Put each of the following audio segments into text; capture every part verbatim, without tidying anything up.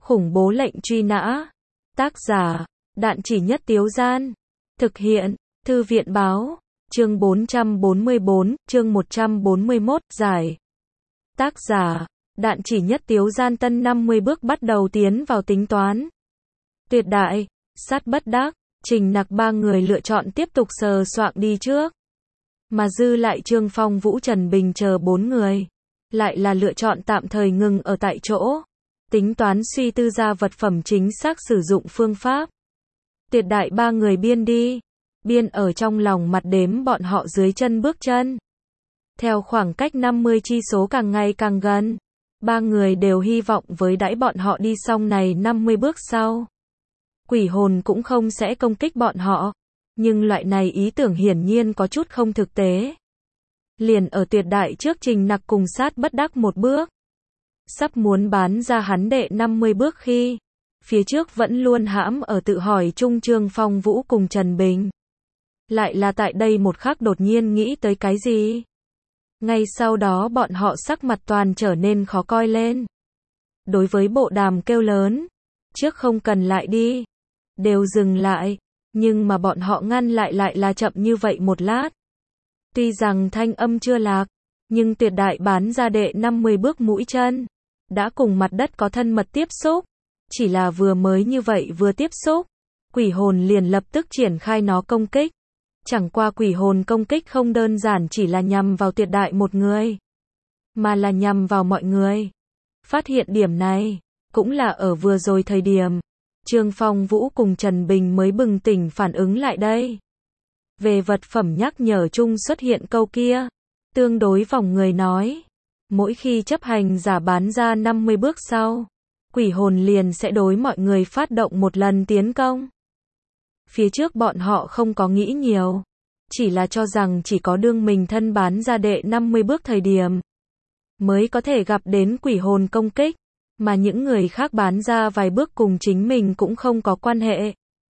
Khủng bố lệnh truy nã. Tác giả, Đạn Chỉ Nhất Tiếu Gian. Thực hiện, Thư viện báo. Chương bốn trăm bốn mươi bốn, chương một trăm bốn mươi mốt, giải. Tác giả, Đạn Chỉ Nhất Tiếu Gian. Tân năm mươi bước bắt đầu tiến vào tính toán. Tuyệt Đại, Sát Bất Đắc, Trình Nặc ba người lựa chọn tiếp tục sờ soạng đi trước. Mà dư lại Trương Phong Vũ Trần Bình chờ bốn người. Lại là lựa chọn tạm thời ngừng ở tại chỗ. Tính toán suy tư ra vật phẩm chính xác sử dụng phương pháp. Tuyệt Đại ba người biên đi. Biên ở trong lòng mặt đếm bọn họ dưới chân bước chân. Theo khoảng cách năm mươi chi số càng ngày càng gần. Ba người đều hy vọng với đãi bọn họ đi xong này năm mươi bước sau. Quỷ hồn cũng không sẽ công kích bọn họ. Nhưng loại này ý tưởng hiển nhiên có chút không thực tế. Liền ở Tuyệt Đại trước Trình Nặc cùng Sát Bất Đắc một bước. Sắp muốn bán ra hắn đệ năm mươi bước khi. Phía trước vẫn luôn hãm ở tự hỏi chung Trương Phong Vũ cùng Trần Bình. Lại là tại đây một khắc đột nhiên nghĩ tới cái gì. Ngay sau đó bọn họ sắc mặt toàn trở nên khó coi lên. Đối với bộ đàm kêu lớn. Trước không cần lại đi. Đều dừng lại. Nhưng mà bọn họ ngăn lại lại là chậm như vậy một lát. Tuy rằng thanh âm chưa lạc. Nhưng Tuyệt Đại bán ra đệ năm mươi bước mũi chân. Đã cùng mặt đất có thân mật tiếp xúc. Chỉ là vừa mới như vậy vừa tiếp xúc. Quỷ hồn liền lập tức triển khai nó công kích. Chẳng qua quỷ hồn công kích không đơn giản chỉ là nhằm vào Tuyệt Đại một người. Mà là nhằm vào mọi người. Phát hiện điểm này. Cũng là ở vừa rồi thời điểm. Trương Phong Vũ cùng Trần Bình mới bừng tỉnh phản ứng lại đây. Về vật phẩm nhắc nhở chung xuất hiện câu kia. Tương đối vòng người nói. Mỗi khi chấp hành giả bán ra năm mươi bước sau. Quỷ hồn liền sẽ đối mọi người phát động một lần tiến công. Phía trước bọn họ không có nghĩ nhiều. Chỉ là cho rằng chỉ có đương mình thân bán ra đệ năm mươi bước thời điểm. Mới có thể gặp đến quỷ hồn công kích. Mà những người khác bán ra vài bước cùng chính mình cũng không có quan hệ.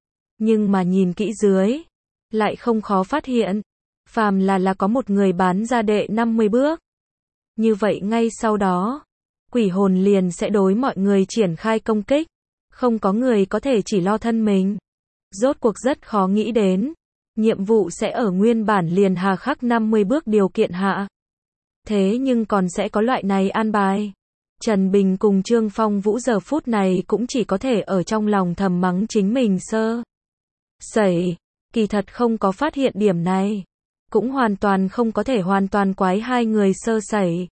Nhưng mà nhìn kỹ dưới. Lại không khó phát hiện. Phàm là là có một người bán ra đệ năm mươi bước. Như vậy ngay sau đó. Quỷ hồn liền sẽ đối mọi người triển khai công kích. Không có người có thể chỉ lo thân mình. Rốt cuộc rất khó nghĩ đến. Nhiệm vụ sẽ ở nguyên bản liền hà khắc năm mươi bước điều kiện hạ. Thế nhưng còn sẽ có loại này an bài. Trần Bình cùng Trương Phong Vũ giờ phút này cũng chỉ có thể ở trong lòng thầm mắng chính mình sơ. Sẩy. Kỳ thật không có phát hiện điểm này. Cũng hoàn toàn không có thể hoàn toàn quái hai người sơ sẩy.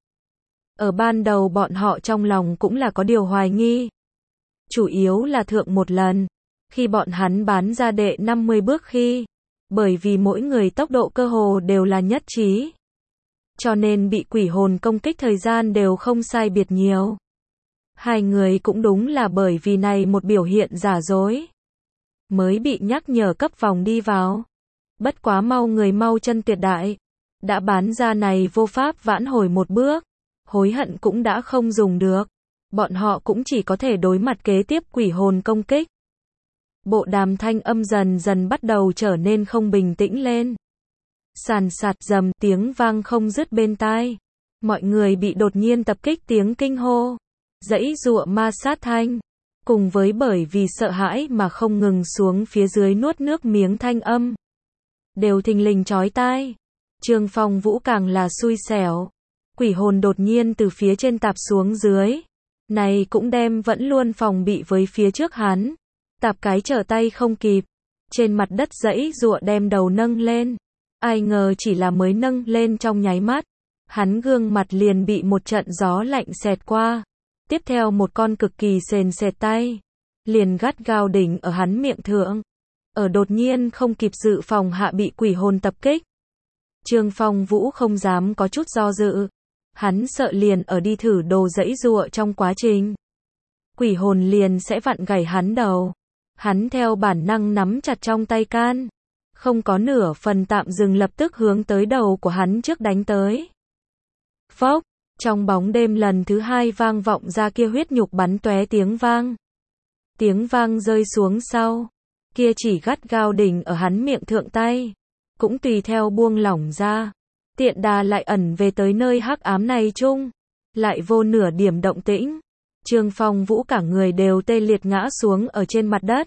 Ở ban đầu bọn họ trong lòng cũng là có điều hoài nghi. Chủ yếu là thượng một lần. Khi bọn hắn bán ra đệ năm mươi bước khi. Bởi vì mỗi người tốc độ cơ hồ đều là nhất trí. Cho nên bị quỷ hồn công kích thời gian đều không sai biệt nhiều. Hai người cũng đúng là bởi vì này một biểu hiện giả dối. Mới bị nhắc nhở cấp vòng đi vào. Bất quá mau người mau chân Tuyệt Đại. Đã bán ra này vô pháp vãn hồi một bước. Hối hận cũng đã không dùng được. Bọn họ cũng chỉ có thể đối mặt kế tiếp quỷ hồn công kích. Bộ đàm thanh âm dần dần bắt đầu trở nên không bình tĩnh lên. Sàn sạt dầm tiếng vang không dứt bên tai. Mọi người bị đột nhiên tập kích tiếng kinh hô. Giãy giụa ma sát thanh. Cùng với bởi vì sợ hãi mà không ngừng xuống phía dưới nuốt nước miếng thanh âm. Đều thình lình chói tai. Trương Phong Vũ càng là xui xẻo. Quỷ hồn đột nhiên từ phía trên tạp xuống dưới. Này cũng đem vẫn luôn phòng bị với phía trước hắn. Tạp cái trở tay không kịp. Trên mặt đất giãy giụa đem đầu nâng lên. Ai ngờ chỉ là mới nâng lên trong nháy mắt. Hắn gương mặt liền bị một trận gió lạnh xẹt qua. Tiếp theo một con cực kỳ sền sệt tay. Liền gắt gao đỉnh ở hắn miệng thượng. Ở đột nhiên không kịp dự phòng hạ bị quỷ hồn tập kích. Trương Phong Vũ không dám có chút do dự. Hắn sợ liền ở đi thử đồ giãy giụa trong quá trình. Quỷ hồn liền sẽ vặn gãy hắn đầu. Hắn theo bản năng nắm chặt trong tay can. Không có nửa phần tạm dừng lập tức hướng tới đầu của hắn trước đánh tới. Phốc, trong bóng đêm lần thứ hai vang vọng ra kia huyết nhục bắn tóe tiếng vang. Tiếng vang rơi xuống sau. Kia chỉ gắt gao đỉnh ở hắn miệng thượng tay. Cũng tùy theo buông lỏng ra. Tiện đà lại ẩn về tới nơi hắc ám này chung. Lại vô nửa điểm động tĩnh. Trương Phong Vũ cả người đều tê liệt ngã xuống ở trên mặt đất.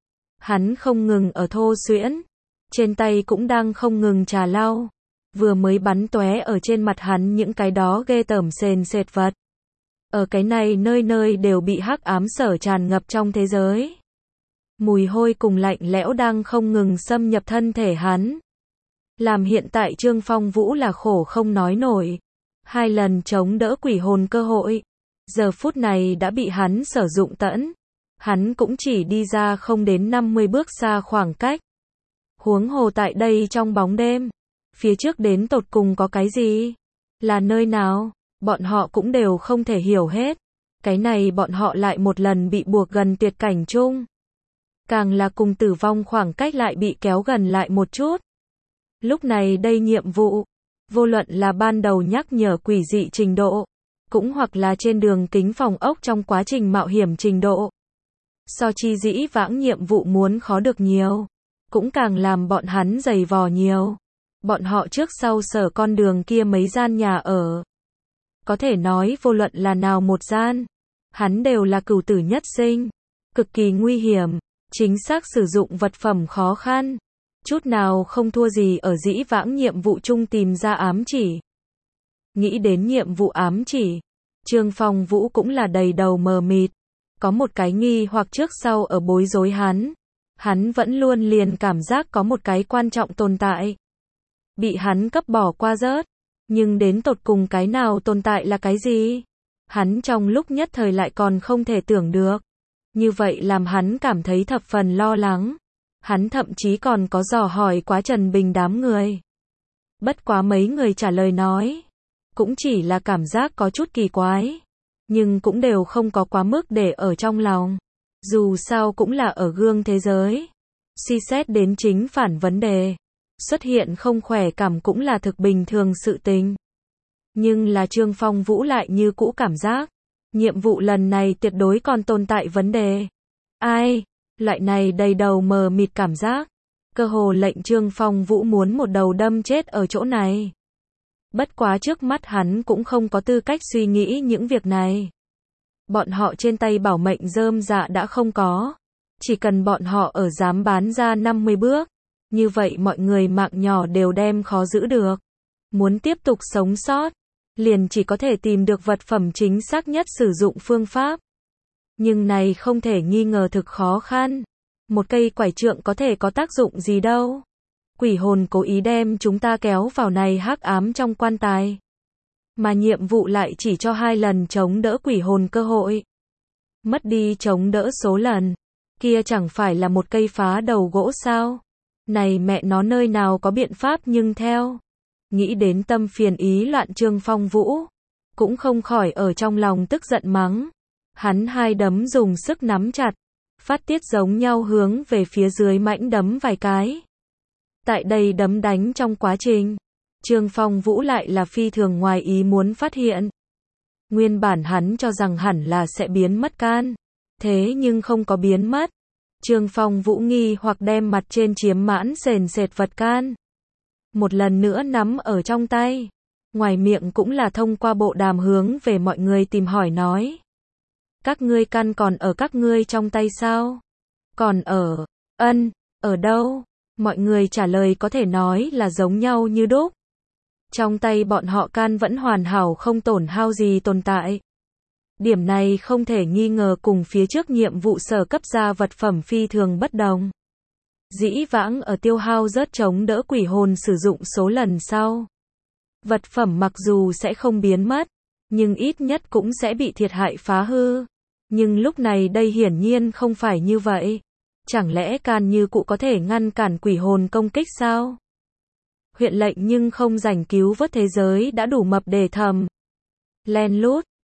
Hắn không ngừng ở thô xuyễn, trên tay cũng đang không ngừng trà lau, vừa mới bắn tóe ở trên mặt hắn những cái đó ghê tởm sền sệt vật. Ở cái này nơi nơi đều bị hắc ám sở tràn ngập trong thế giới. Mùi hôi cùng lạnh lẽo đang không ngừng xâm nhập thân thể hắn. Làm hiện tại Trương Phong Vũ là khổ không nói nổi. Hai lần chống đỡ quỷ hồn cơ hội, giờ phút này đã bị hắn sử dụng tẫn. Hắn cũng chỉ đi ra không đến năm mươi bước xa khoảng cách. Huống hồ tại đây trong bóng đêm, phía trước đến tột cùng có cái gì? Là nơi nào? Bọn họ cũng đều không thể hiểu hết. Cái này bọn họ lại một lần bị buộc gần tuyệt cảnh chung. Càng là cùng tử vong khoảng cách lại bị kéo gần lại một chút. Lúc này đây nhiệm vụ, vô luận là ban đầu nhắc nhở quỷ dị trình độ, cũng hoặc là trên đường kính phòng ốc trong quá trình mạo hiểm trình độ. So chi dĩ vãng nhiệm vụ muốn khó được nhiều, cũng càng làm bọn hắn dày vò nhiều. Bọn họ trước sau sở con đường kia mấy gian nhà ở. Có thể nói vô luận là nào một gian, hắn đều là cửu tử nhất sinh, cực kỳ nguy hiểm, chính xác sử dụng vật phẩm khó khăn, chút nào không thua gì ở dĩ vãng nhiệm vụ chung tìm ra ám chỉ. Nghĩ đến nhiệm vụ ám chỉ, Trương Phong Vũ cũng là đầy đầu mờ mịt, có một cái nghi hoặc trước sau ở bối rối hắn. Hắn vẫn luôn liền cảm giác có một cái quan trọng tồn tại, bị hắn cấp bỏ qua rớt, nhưng đến tột cùng cái nào tồn tại là cái gì? Hắn trong lúc nhất thời lại còn không thể tưởng được. Như vậy làm hắn cảm thấy thập phần lo lắng. Hắn thậm chí còn có dò hỏi quá Trần Bình đám người. Bất quá mấy người trả lời nói, cũng chỉ là cảm giác có chút kỳ quái, nhưng cũng đều không có quá mức để ở trong lòng. Dù sao cũng là ở gương thế giới. Suy xét đến chính phản vấn đề, xuất hiện không khỏe cảm cũng là thực bình thường sự tình. Nhưng là Trương Phong Vũ lại như cũ cảm giác, nhiệm vụ lần này tuyệt đối còn tồn tại vấn đề. Ai? Loại này đầy đầu mờ mịt cảm giác, cơ hồ lệnh Trương Phong Vũ muốn một đầu đâm chết ở chỗ này. Bất quá trước mắt hắn cũng không có tư cách suy nghĩ những việc này. Bọn họ trên tay bảo mệnh rơm dạ đã không có. Chỉ cần bọn họ ở dám bán ra năm mươi bước, như vậy mọi người mạng nhỏ đều đem khó giữ được. Muốn tiếp tục sống sót, liền chỉ có thể tìm được vật phẩm chính xác nhất sử dụng phương pháp. Nhưng này không thể nghi ngờ thực khó khăn. Một cây quải trượng có thể có tác dụng gì đâu. Quỷ hồn cố ý đem chúng ta kéo vào này hắc ám trong quan tài. Mà nhiệm vụ lại chỉ cho hai lần chống đỡ quỷ hồn cơ hội. Mất đi chống đỡ số lần, kia chẳng phải là một cây phá đầu gỗ sao? Này mẹ nó nơi nào có biện pháp nhưng theo. Nghĩ đến tâm phiền ý loạn Trương Phong Vũ, cũng không khỏi ở trong lòng tức giận mắng. Hắn hai đấm dùng sức nắm chặt, phát tiết giống nhau hướng về phía dưới mãnh đấm vài cái. Tại đây đấm đánh trong quá trình, Trương Phong Vũ lại là phi thường ngoài ý muốn phát hiện. Nguyên bản hắn cho rằng hẳn là sẽ biến mất can, thế nhưng không có biến mất. Trương Phong Vũ nghi hoặc đem mặt trên chiếm mãn sền sệt vật can một lần nữa nắm ở trong tay. Ngoài miệng cũng là thông qua bộ đàm hướng về mọi người tìm hỏi nói. Các ngươi căn còn ở các ngươi trong tay sao? Còn ở, ân, ở đâu? Mọi người trả lời có thể nói là giống nhau như đúc. Trong tay bọn họ can vẫn hoàn hảo không tổn hao gì tồn tại. Điểm này không thể nghi ngờ cùng phía trước nhiệm vụ sở cấp ra vật phẩm phi thường bất đồng. Dĩ vãng ở tiêu hao rớt chống đỡ quỷ hồn sử dụng số lần sau. Vật phẩm mặc dù sẽ không biến mất, nhưng ít nhất cũng sẽ bị thiệt hại phá hư. Nhưng lúc này đây hiển nhiên không phải như vậy. Chẳng lẽ can như cụ có thể ngăn cản quỷ hồn công kích sao? Huyện lệnh nhưng không rảnh cứu vớt thế giới đã đủ mập để thầm. Len lút,